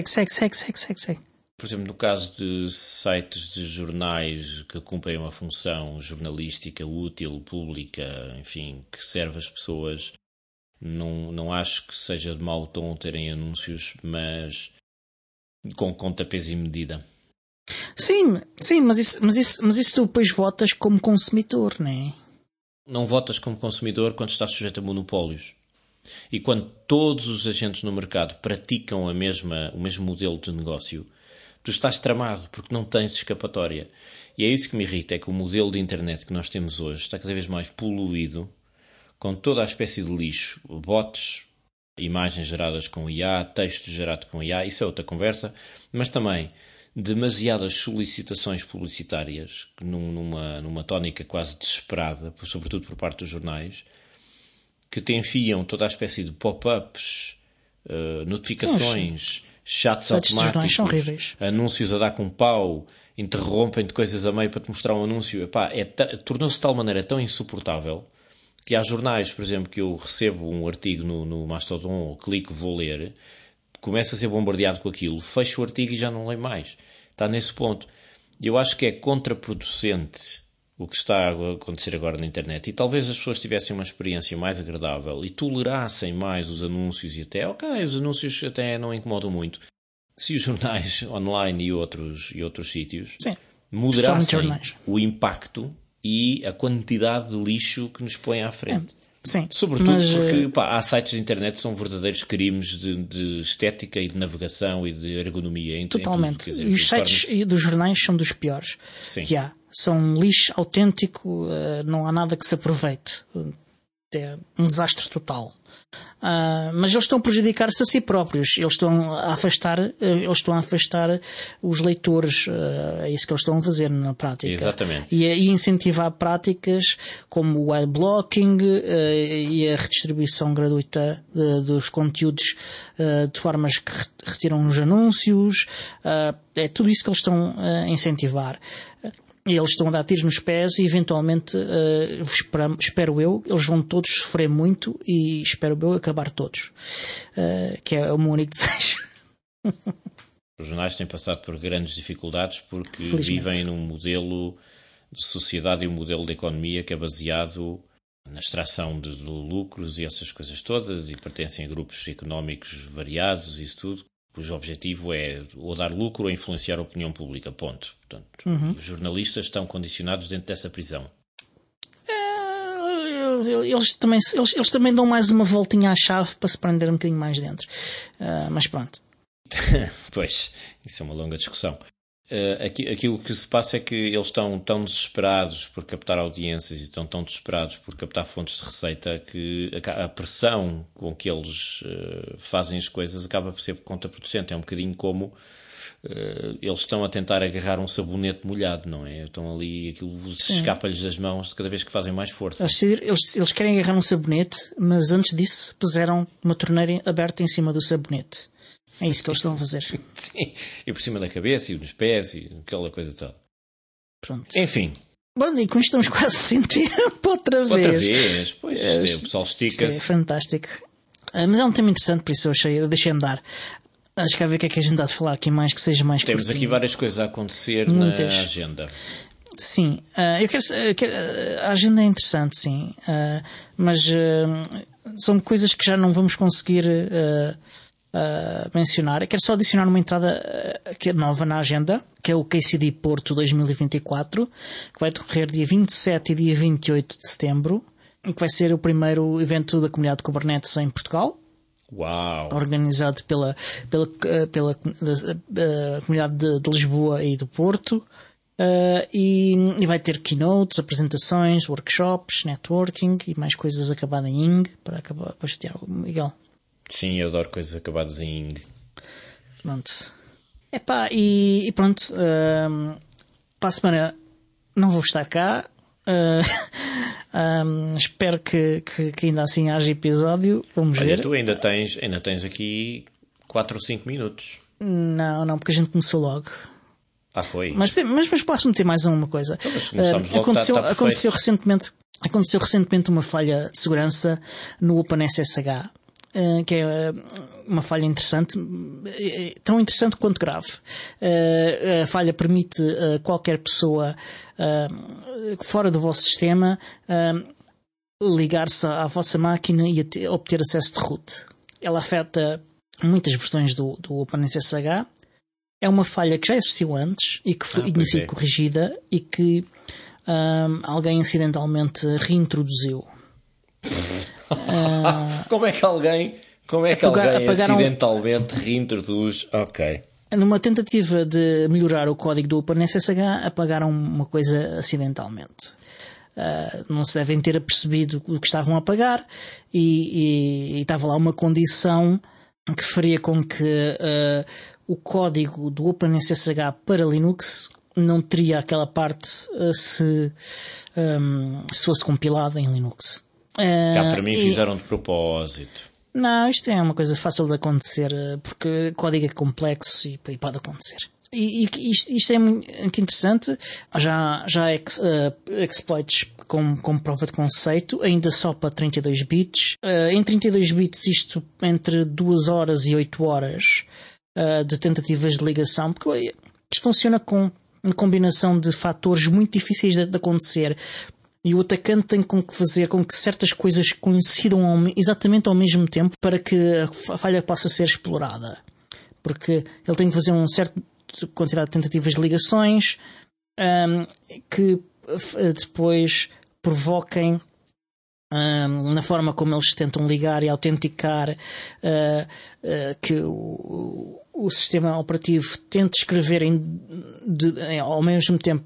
Por exemplo, no caso de sites de jornais que cumprem uma função jornalística útil, pública, enfim, que serve as pessoas, não acho que seja de mau tom terem anúncios, mas com conta, peso e medida. Sim, mas isso tu depois votas como consumidor, não é? Não votas como consumidor quando estás sujeito a monopólios. E quando todos os agentes no mercado praticam o mesmo modelo de negócio, tu estás tramado, porque não tens escapatória. E é isso que me irrita, é que o modelo de internet que nós temos hoje está cada vez mais poluído, com toda a espécie de lixo, bots, imagens geradas com IA, texto gerado com IA, isso é outra conversa, mas também demasiadas solicitações publicitárias, numa tónica quase desesperada, sobretudo por parte dos jornais, que te enfiam toda a espécie de pop-ups, notificações, chats automáticos, anúncios a dar com pau, interrompem-te coisas a meio para te mostrar um anúncio. Tornou-se de tal maneira tão insuportável que há jornais, por exemplo, que eu recebo um artigo no Mastodon, ou clico, vou ler, começo a ser bombardeado com aquilo, fecho o artigo e já não leio mais. Está nesse ponto. Eu acho que é contraproducente o que está a acontecer agora na internet, e talvez as pessoas tivessem uma experiência mais agradável e tolerassem mais os anúncios e até, os anúncios até não incomodam muito, se os jornais online e outros sítios moderassem o impacto e a quantidade de lixo que nos põe à frente. Sim, sobretudo porque há sites de internet que são verdadeiros crimes de estética e de navegação e de ergonomia. Totalmente. E os sites dos jornais são dos piores que há. São lixo autêntico, não há nada que se aproveite. É um desastre total. Mas eles estão a prejudicar-se a si próprios. Eles estão a afastar os leitores. É isso que eles estão a fazer na prática. Exatamente. E incentivar práticas como o adblocking e a redistribuição gratuita dos conteúdos de formas que retiram os anúncios. É tudo isso que eles estão a incentivar. Eles estão a dar tiros nos pés e eventualmente, espero eu, eles vão todos sofrer muito e espero eu acabar todos, que é o meu único desejo. Os jornais têm passado por grandes dificuldades porque vivem num modelo de sociedade e um modelo de economia que é baseado na extração de lucros e essas coisas todas, e pertencem a grupos económicos variados e isso tudo, cujo objetivo é ou dar lucro ou influenciar a opinião pública, ponto. Portanto, os jornalistas estão condicionados dentro dessa prisão. Eles também dão mais uma voltinha à chave para se prender um bocadinho mais dentro. Mas pronto. Pois, isso é uma longa discussão. Aquilo que se passa é que eles estão tão desesperados por captar audiências e estão tão desesperados por captar fontes de receita que a pressão com que eles fazem as coisas acaba por ser contraproducente. É um bocadinho como eles estão a tentar agarrar um sabonete molhado, não é? Estão ali, aquilo escapa-lhes das mãos cada vez que fazem mais força. Eles querem agarrar um sabonete, mas antes disso puseram uma torneira aberta em cima do sabonete. É isso que eles estão a fazer. Sim, e por cima da cabeça e nos pés e aquela coisa toda. Pronto. Enfim. Bom, e com isto estamos quase sem tempo outra vez. Pois, o pessoal estica-se. É fantástico. Mas é um tema interessante, por isso eu deixei andar. Acho que há a ver o que é que a gente há de falar aqui mais, que seja mais Temos curtinho. aqui várias coisas a acontecer na agenda. Sim, a agenda é interessante, sim. Mas são coisas que já não vamos conseguir mencionar. Eu quero só adicionar uma entrada que é nova na agenda, que é o KCD Porto 2024, que vai decorrer dia 27 e dia 28 de setembro, que vai ser o primeiro evento da comunidade Kubernetes em Portugal. Uau! Organizado pela comunidade de Lisboa e do Porto. E vai ter keynotes, apresentações, workshops, networking e mais coisas acabadas em ing para chatear o Miguel. Sim, eu adoro coisas acabadas em ing. Pronto. Epá, e pronto. Para a semana não vou estar cá. Espero que ainda assim haja episódio. Vamos ver. Tu ainda tens aqui 4 ou 5 minutos. Não, porque a gente começou logo. Foi. Mas posso meter mais uma coisa. Aconteceu recentemente uma falha de segurança no OpenSSH, que é uma falha interessante, tão interessante quanto grave. A falha permite a qualquer pessoa fora do vosso sistema ligar-se à vossa máquina e obter acesso de root. Ela afeta muitas versões do OpenSSH. É uma falha que já existiu antes e que tinha sido corrigida e que alguém acidentalmente reintroduziu. Como é que alguém acidentalmente reintroduz? Ok. Numa tentativa de melhorar o código do OpenSSH, apagaram uma coisa acidentalmente. Não se devem ter apercebido o que estavam a apagar e estava lá uma condição que faria com que o código do OpenSSH para Linux não teria aquela parte se fosse compilado em Linux. Para mim fizeram de propósito. Não, isto é uma coisa fácil de acontecer, porque o código é complexo e pode acontecer. E isto é muito interessante. Já há exploits com prova de conceito, ainda só para 32 bits. Em 32 bits isto entre 2 horas e 8 horas de tentativas de ligação, porque isto funciona com uma combinação de fatores muito difíceis de acontecer. E o atacante tem que fazer com que certas coisas coincidam exatamente ao mesmo tempo para que a falha possa ser explorada. Porque ele tem que fazer uma certa quantidade de tentativas de ligações que depois provoquem na forma como eles tentam ligar e autenticar que o sistema operativo tente escrever ao mesmo tempo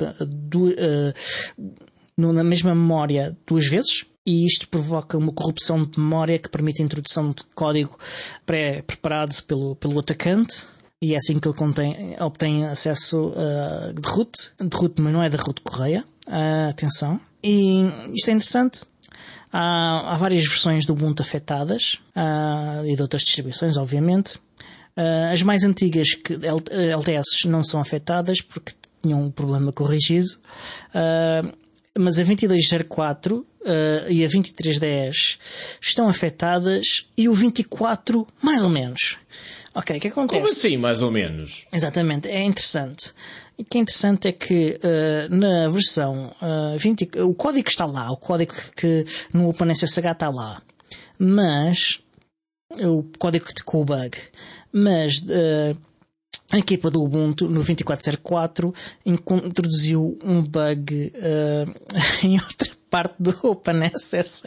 na mesma memória 2 vezes, e isto provoca uma corrupção de memória que permite a introdução de código pré-preparado pelo atacante, e é assim que ele obtém acesso de root, mas não é da root correia. Atenção. E isto é interessante. Há várias versões do Ubuntu afetadas e de outras distribuições, obviamente. As mais antigas, que LTS, não são afetadas porque tinham um problema corrigido. Mas a 2204 e a 2310 estão afetadas, e o 24 mais ou menos. Ok, o que acontece? Como assim, mais ou menos? Exatamente, é interessante. E o que é interessante é que na versão 20, o código está lá, o código que no OpenSSH está lá, mas o código com o bug, mas a equipa do Ubuntu no 2404 introduziu um bug em outra parte do OpenSSH,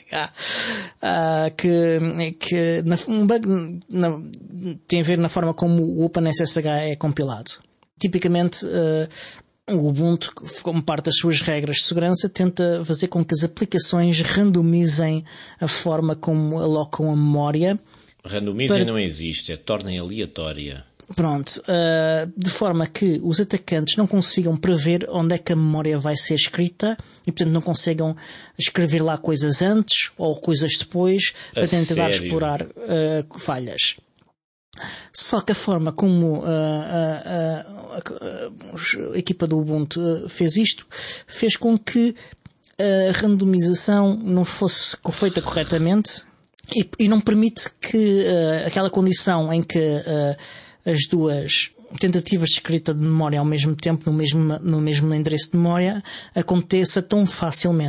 um bug tem a ver na forma como o OpenSSH é compilado. Tipicamente, o Ubuntu, como parte das suas regras de segurança, tenta fazer com que as aplicações randomizem a forma como alocam a memória. Randomizem não existe, tornem aleatória. Pronto, de forma que os atacantes não consigam prever onde é que a memória vai ser escrita e, portanto, não consigam escrever lá coisas antes ou coisas depois para tentar explorar falhas. Só que a forma como a equipa do Ubuntu fez isto fez com que a randomização não fosse feita corretamente e não permite que aquela condição em que as duas tentativas de escrita de memória ao mesmo tempo no mesmo endereço de memória aconteça tão facilmente.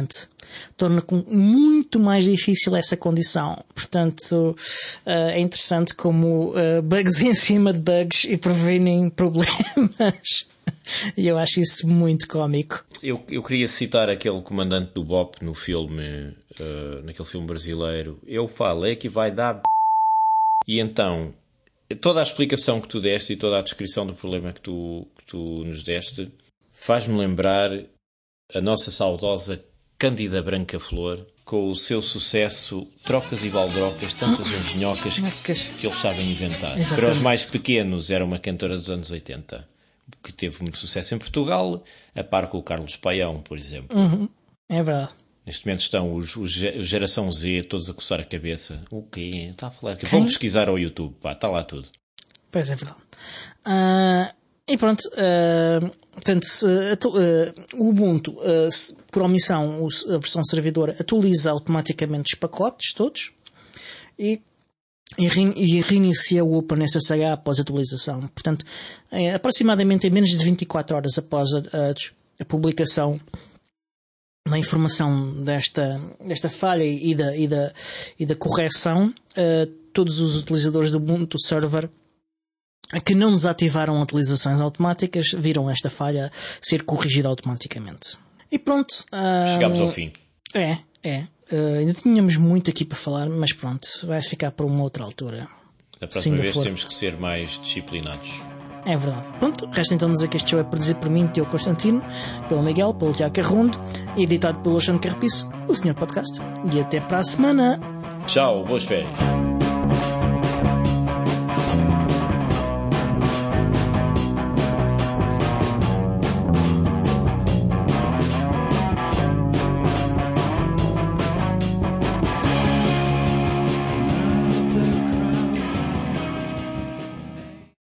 torna muito mais difícil essa condição. Portanto, é interessante como bugs em cima de bugs e previnem problemas. E eu acho isso muito cómico. Eu queria citar aquele comandante do BOP no filme, naquele filme brasileiro. Eu falei que vai dar... E então, toda a explicação que tu deste e toda a descrição do problema que tu nos deste faz-me lembrar a nossa saudosa Cândida Branca Flor, com o seu sucesso Trocas e Baldrocas, tantas engenhocas que eles sabem inventar. Exatamente. Para os mais pequenos, era uma cantora dos anos 80, que teve muito sucesso em Portugal, a par com o Carlos Paião, por exemplo. É verdade. Neste momento estão os Geração Z todos a coçar a cabeça. O quê? Está a falar? Vão pesquisar ao YouTube. Pá, está lá tudo. Pois é verdade. E pronto. Portanto, o Ubuntu, por omissão, a versão servidor atualiza automaticamente os pacotes todos e reinicia o OpenSSH após a atualização. Portanto, aproximadamente em menos de 24 horas após a publicação da informação desta falha e da correção, todos os utilizadores do Ubuntu Server que não desativaram atualizações automáticas viram esta falha ser corrigida automaticamente. E pronto. Chegámos ao fim. Ainda tínhamos muito aqui para falar, mas pronto, vai ficar para uma outra altura. Da próxima vez temos que ser mais disciplinados. É verdade. Pronto, resta então dizer que este show é produzido por mim, Diogo Constantino, pelo Miguel, pelo Tiago Carrundo, e editado pelo Alexandre Carrapiço, o Senhor Podcast. E até para a semana. Tchau, boas férias.